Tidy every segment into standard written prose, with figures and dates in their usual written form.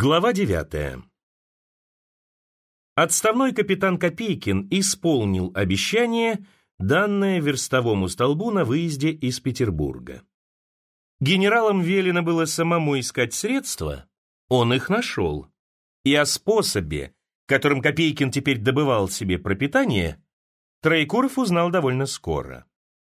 Глава 9. Отставной капитан Копейкин исполнил обещание, данное верстовому столбу на выезде из Петербурга. Генералам велено было самому искать средства, он их нашел. И о способе, которым Копейкин теперь добывал себе пропитание, Троекуров узнал довольно скоро.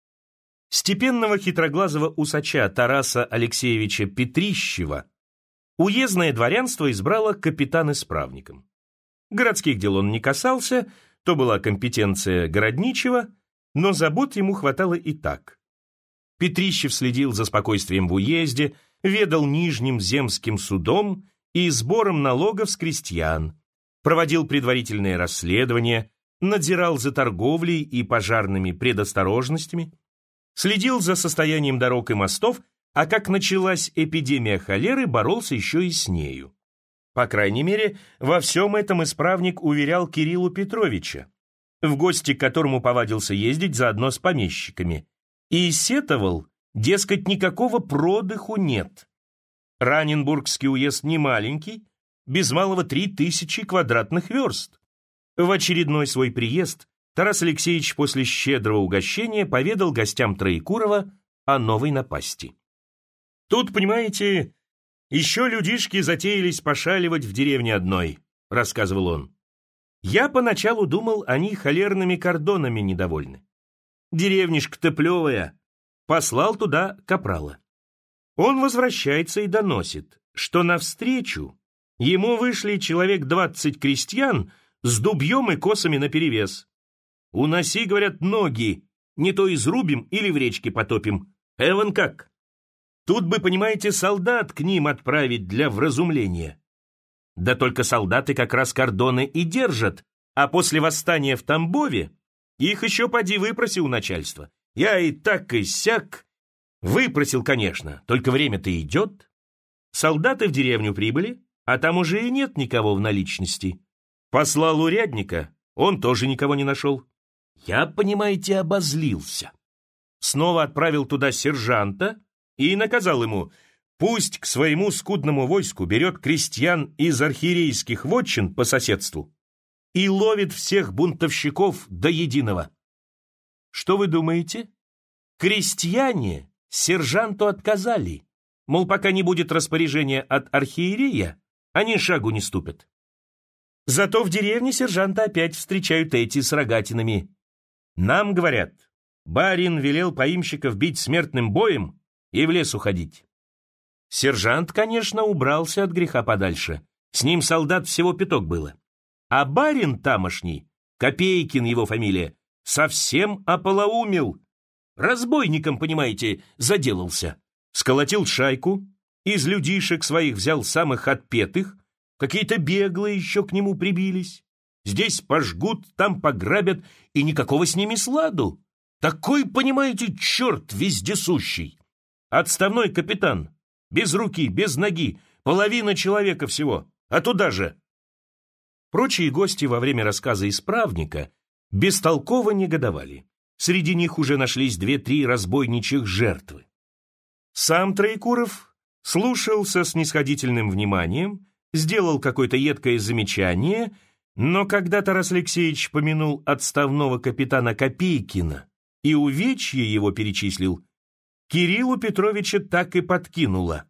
Степенного хитроглазого усача Тараса Алексеевича Петрищева уездное дворянство избрало капитан-исправником. Городских дел он не касался, то была компетенция городничего, но забот ему хватало и так. Петрищев следил за спокойствием в уезде, ведал Нижним земским судом и сбором налогов с крестьян, проводил предварительные расследования, надзирал за торговлей и пожарными предосторожностями, следил за состоянием дорог и мостов, а как началась эпидемия холеры, боролся еще и с нею. По крайней мере, во всем этом исправник уверял Кириллу Петровича, в гости к которому повадился ездить заодно с помещиками, и сетовал, дескать, никакого продыху нет. Раненбургский уезд не маленький, без малого 3000 квадратных верст. В очередной свой приезд Тарас Алексеевич после щедрого угощения поведал гостям Троекурова о новой напасти. «Тут, понимаете, еще людишки затеялись пошаливать в деревне одной», — рассказывал он. «Я поначалу думал, они холерными кордонами недовольны. Деревнишка-то плевая, послал туда капрала. Он возвращается и доносит, что навстречу ему вышли человек 20 крестьян с дубьем и косами наперевес. Уноси, говорят, ноги, не то изрубим или в речке потопим. Эван как? Тут бы, понимаете, солдат к ним отправить для вразумления. Да только солдаты как раз кордоны и держат, а после восстания в Тамбове их еще поди выпроси у начальства. Я и так, и сяк. Выпросил, конечно, только время-то идет. Солдаты в деревню прибыли, а там уже и нет никого в наличности. Послал урядника, он тоже никого не нашел. Я, понимаете, обозлился. Снова отправил туда сержанта и наказал ему, пусть к своему скудному войску берет крестьян из архиерейских вотчин по соседству и ловит всех бунтовщиков до единого. Что вы думаете? Крестьяне сержанту отказали, мол, пока не будет распоряжения от архиерея, они шагу не ступят. Зато в деревне сержанта опять встречают эти с рогатинами. Нам, говорят, барин велел поимщиков бить смертным боем и в лес уходить. Сержант, конечно, убрался от греха подальше. С ним солдат всего пяток было. А барин тамошний, Копейкин его фамилия, совсем ополоумел. Разбойником, понимаете, заделался. Сколотил шайку, из людишек своих взял самых отпетых, какие-то беглые еще к нему прибились. Здесь пожгут, там пограбят, и никакого с ними сладу. Такой, понимаете, черт вездесущий. Отставной капитан, без руки, без ноги, половина человека всего, а туда же. Прочие гости во время рассказа исправника бестолково негодовали. Среди них уже нашлись 2-3 разбойничьих жертвы. Сам Троекуров слушал со снисходительным вниманием, сделал какое-то едкое замечание, но когда Тарас Алексеевич помянул отставного капитана Копейкина и увечье его перечислил, Кириллу Петровича так и подкинуло.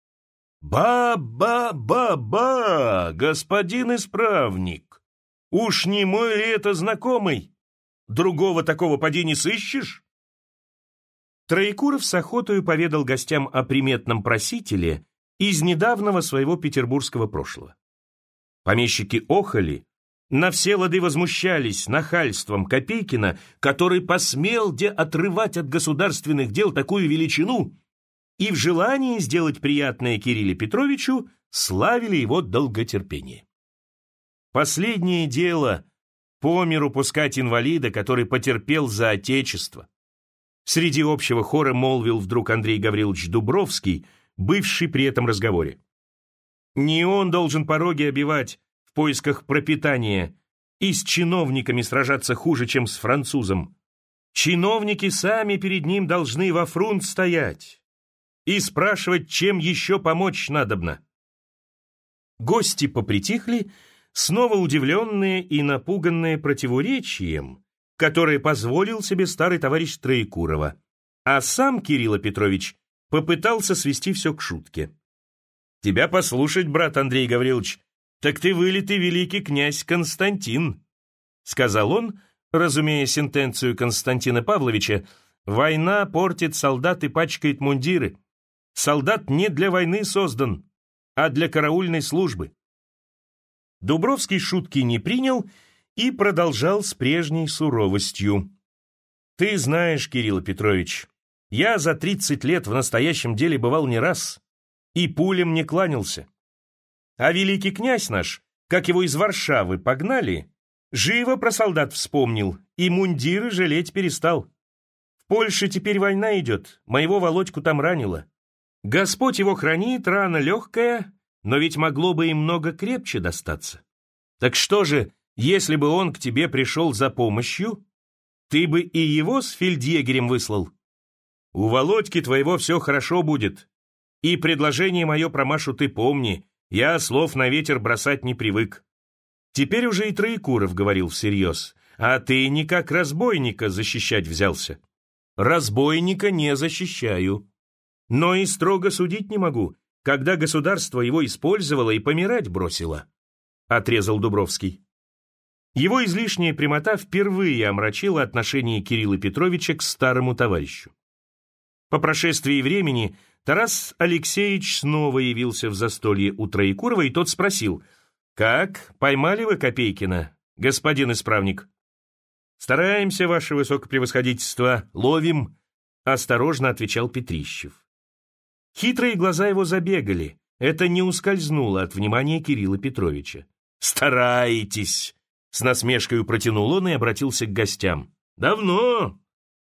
«Ба-ба-ба-ба, господин исправник! Уж не мой ли это знакомый? Другого такого поди не сыщешь?» Троекуров с охотою поведал гостям о приметном просителе из недавнего своего петербургского прошлого. Помещики охали, на все лады возмущались нахальством Копейкина, который посмел отрывать от государственных дел такую величину, и в желании сделать приятное Кириллу Петровичу славили его долготерпение. Последнее дело по миру пускать инвалида, который потерпел за отечество. Среди общего хора молвил вдруг Андрей Гаврилович Дубровский, бывший при этом разговоре. Не он должен пороги обивать в поисках пропитания и с чиновниками сражаться хуже, чем с французом. Чиновники сами перед ним должны во фрунт стоять и спрашивать, чем еще помочь надобно. Гости попритихли, снова удивленные и напуганные противоречием, которое позволил себе старый товарищ Троекурова, а сам Кирилл Петрович попытался свести все к шутке. «Тебя послушать, брат Андрей Гаврилович, так ты вылитый великий князь Константин», сказал он, разумея сентенцию Константина Павловича: «Война портит солдат и пачкает мундиры. Солдат не для войны создан, а для караульной службы». Дубровский шутки не принял и продолжал с прежней суровостью. «Ты знаешь, Кирилл Петрович, я за 30 лет в настоящем деле бывал не раз, и пулем не кланялся. А великий князь наш, как его из Варшавы погнали, живо про солдат вспомнил и мундиры жалеть перестал. В Польше теперь война идет, моего Володьку там ранило. Господь его хранит, рана легкая, но ведь могло бы и много крепче достаться. Так что же, если бы он к тебе пришел за помощью, ты бы и его с фельдъегерем выслал? У Володьки твоего все хорошо будет. И предложение мое про Машу ты помни, я слов на ветер бросать не привык». Теперь уже и Троекуров говорил всерьез: «А ты не как разбойника защищать взялся». «Разбойника не защищаю. Но и строго судить не могу, когда государство его использовало и помирать бросило», — отрезал Дубровский. Его излишняя прямота впервые омрачила отношение Кирилла Петровича к старому товарищу. По прошествии времени Тарас Алексеевич снова явился в застолье у Троекурова, и тот спросил: «Как, поймали вы Копейкина, господин исправник?» «Стараемся, ваше высокопревосходительство, ловим», — осторожно отвечал Петрищев. Хитрые глаза его забегали, это не ускользнуло от внимания Кирилла Петровича. «Стараетесь», — с насмешкой протянул он и обратился к гостям. «Давно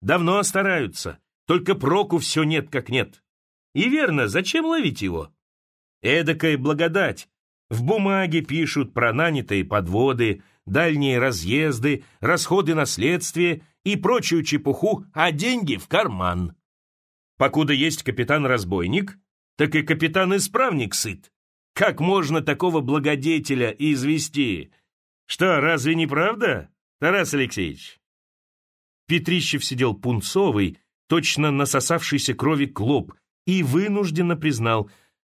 стараются, только проку все нет как нет. И верно, зачем ловить его? Эдакая благодать. В бумаге пишут про нанятые подводы, дальние разъезды, расходы на следствие и прочую чепуху, а деньги в карман. Покуда есть капитан-разбойник, так и капитан-исправник сыт. Как можно такого благодетеля извести? Что, разве не правда, Тарас Алексеевич?» Петрищев сидел пунцовый, точно насосавшийся крови клоп, и вынужденно признал: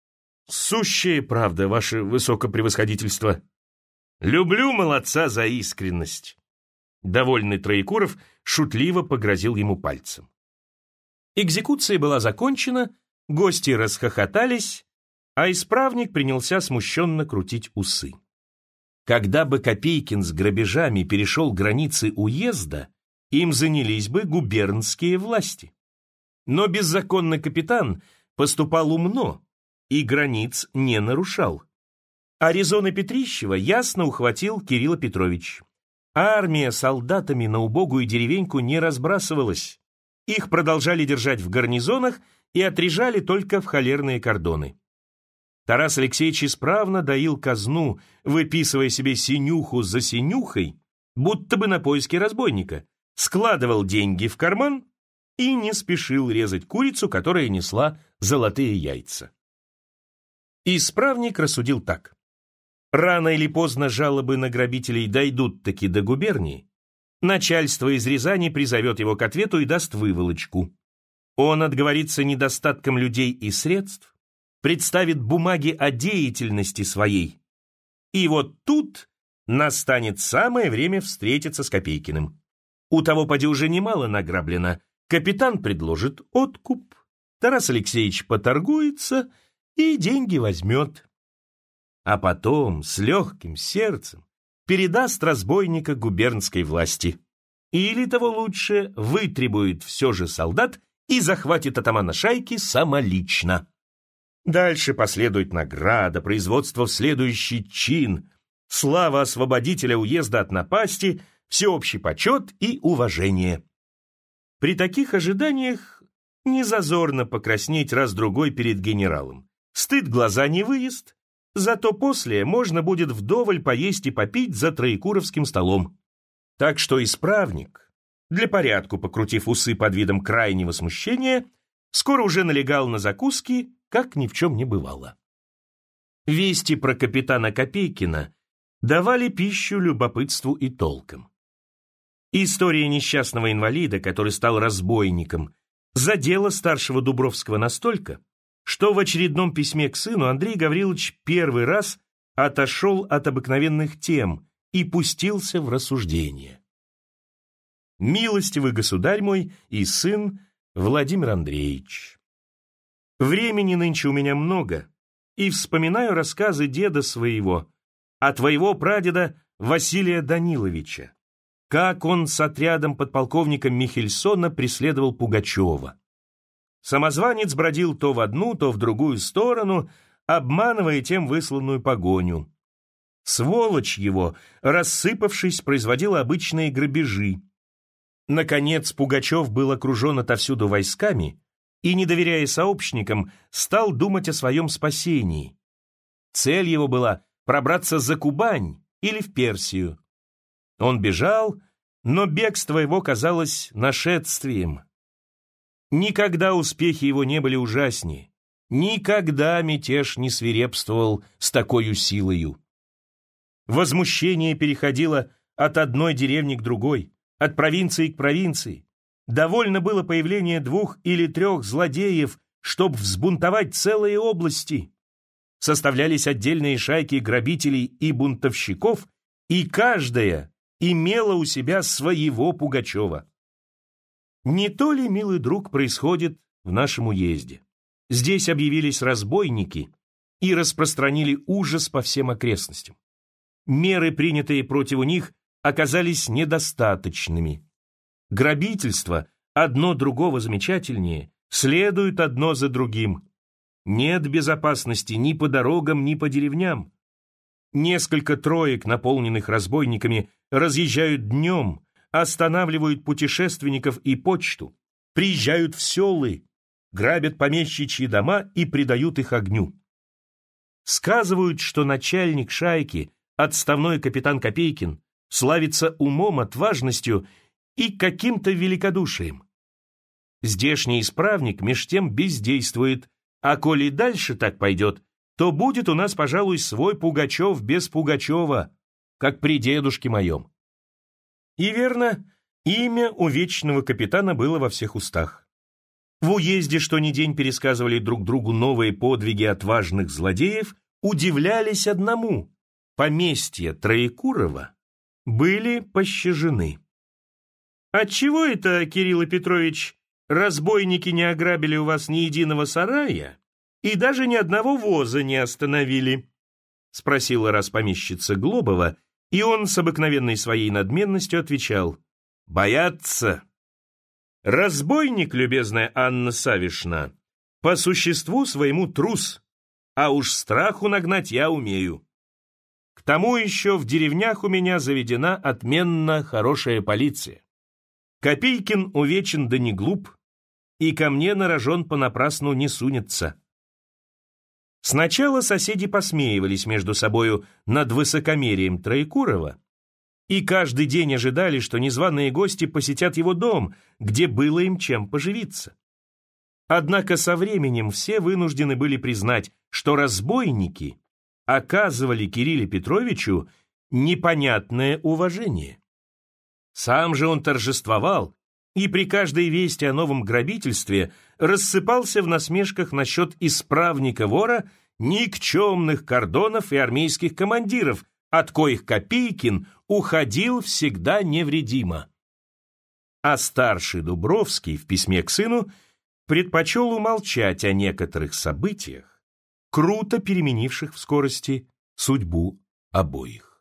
«Сущая правда, ваше высокопревосходительство. Люблю молодца за искренность». Довольный Троекуров шутливо погрозил ему пальцем. Экзекуция была закончена, гости расхохотались, а исправник принялся смущенно крутить усы. Когда бы Копейкин с грабежами перешел границы уезда, им занялись бы губернские власти. Но беззаконный капитан поступал умно и границ не нарушал. А резоны Петрищева ясно ухватил Кирилл Петрович. Армия солдатами на убогую деревеньку не разбрасывалась. Их продолжали держать в гарнизонах и отрежали только в холерные кордоны. Тарас Алексеевич исправно доил казну, выписывая себе синюху за синюхой, будто бы на поиски разбойника, складывал деньги в карман и не спешил резать курицу, которая несла золотые яйца. Исправник рассудил так: рано или поздно жалобы на грабителей дойдут-таки до губернии, начальство из Рязани призовет его к ответу и даст выволочку. Он отговорится недостатком людей и средств, представит бумаги о деятельности своей. И вот тут настанет самое время встретиться с Копейкиным. У того поди уже немало награблено. Капитан предложит откуп, Тарас Алексеевич поторгуется и деньги возьмет. А потом с легким сердцем передаст разбойника губернской власти. Или того лучше, вытребует все же солдат и захватит атамана шайки самолично. Дальше последует награда, производство в следующий чин, слава освободителя уезда от напасти, всеобщий почет и уважение. При таких ожиданиях не зазорно покраснеть раз-другой перед генералом. Стыд глаза не выест, зато после можно будет вдоволь поесть и попить за троекуровским столом. Так что исправник, для порядку покрутив усы под видом крайнего смущения, скоро уже налегал на закуски, как ни в чем не бывало. Вести про капитана Копейкина давали пищу любопытству и толкам. История несчастного инвалида, который стал разбойником, задела старшего Дубровского настолько, что в очередном письме к сыну Андрей Гаврилович первый раз отошел от обыкновенных тем и пустился в рассуждение. «Милостивый государь мой и сын Владимир Андреевич, времени нынче у меня много, и вспоминаю рассказы деда своего, а твоего прадеда Василия Даниловича, как он с отрядом подполковника Михельсона преследовал Пугачева. Самозванец бродил то в одну, то в другую сторону, обманывая тем высланную погоню. Сволочь его, рассыпавшись, производила обычные грабежи. Наконец Пугачев был окружен отовсюду войсками и, не доверяя сообщникам, стал думать о своем спасении. Цель его была пробраться за Кубань или в Персию. Он бежал, но бегство его казалось нашествием. Никогда успехи его не были ужаснее, никогда мятеж не свирепствовал с такою силою. Возмущение переходило от одной деревни к другой, от провинции к провинции. Довольно было появления 2 или 3 злодеев, чтобы взбунтовать целые области. Составлялись отдельные шайки грабителей и бунтовщиков, и каждая имела у себя своего Пугачева. Не то ли, милый друг, происходит в нашем уезде? Здесь объявились разбойники и распространили ужас по всем окрестностям. Меры, принятые против них, оказались недостаточными. Грабительство, одно другого замечательнее, следует одно за другим. Нет безопасности ни по дорогам, ни по деревням. Несколько троек, наполненных разбойниками, разъезжают днем, останавливают путешественников и почту, приезжают в селы, грабят помещичьи дома и предают их огню. Сказывают, что начальник шайки, отставной капитан Копейкин, славится умом, отважностью и каким-то великодушием. Здешний исправник меж тем бездействует, а коли дальше так пойдет, то будет у нас, пожалуй, свой Пугачев без Пугачева, как при дедушке моем. И верно, имя у вечного капитана было во всех устах. В уезде что ни день пересказывали друг другу новые подвиги отважных злодеев, удивлялись одному: поместья Троекурова были пощажены. «Отчего это, Кирилл Петрович, разбойники не ограбили у вас ни единого сарая и даже ни одного воза не остановили?» — спросила раз помещица Глобова, и он с обыкновенной своей надменностью отвечал: «Боятся. Разбойник, любезная Анна Савишна, по существу своему трус, а уж страху нагнать я умею. К тому еще в деревнях у меня заведена отменно хорошая полиция. Копейкин увечен да не глуп, и ко мне на рожон понапрасну не сунется». Сначала соседи посмеивались между собою над высокомерием Троекурова и каждый день ожидали, что незваные гости посетят его дом, где было им чем поживиться. Однако со временем все вынуждены были признать, что разбойники оказывали Кириллу Петровичу непонятное уважение. Сам же он торжествовал и при каждой вести о новом грабительстве рассыпался в насмешках насчет исправника-вора, никчемных кордонов и армейских командиров, от коих Копейкин уходил всегда невредимо. А старший Дубровский в письме к сыну предпочел умолчать о некоторых событиях, круто переменивших в скорости судьбу обоих.